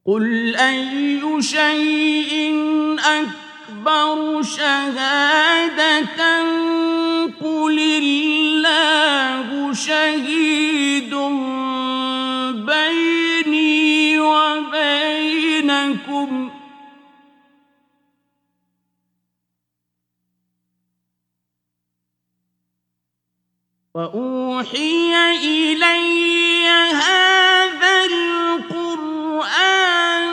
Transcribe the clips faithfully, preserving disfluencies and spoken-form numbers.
قل أي شيء أكبر شهادة قل الله شهيد بيني وبينكم وأوحي إلي هذا القرآن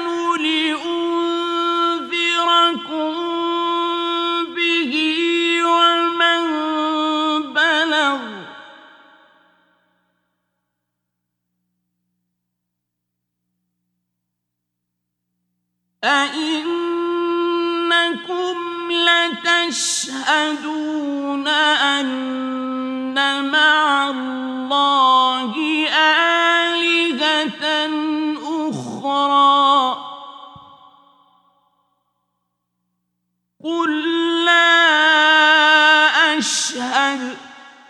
لأنذركم به ومن بلغ أئنكم لتشهدون أن مع الله آلهة أخرى قل لا أشهد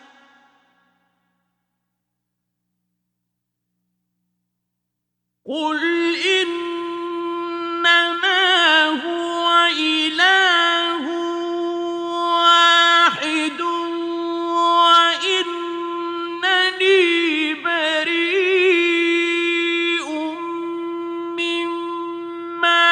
قل إنما هو إله واحد وإنني بريء مما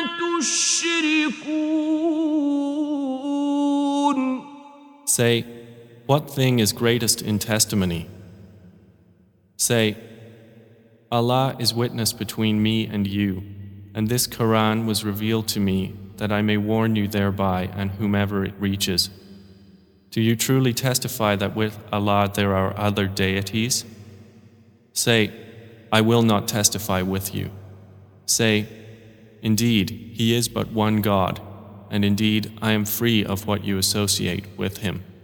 تشركون. Say, what thing is greatest in testimony? Say, Allah is witness between me and you, and this Quran was revealed to me that I may warn you thereby and whomever it reaches. Do you truly testify that with Allah there are other deities? Say, I will not testify with you. Say, indeed, He is but one God, and indeed I am free of what you associate with Him.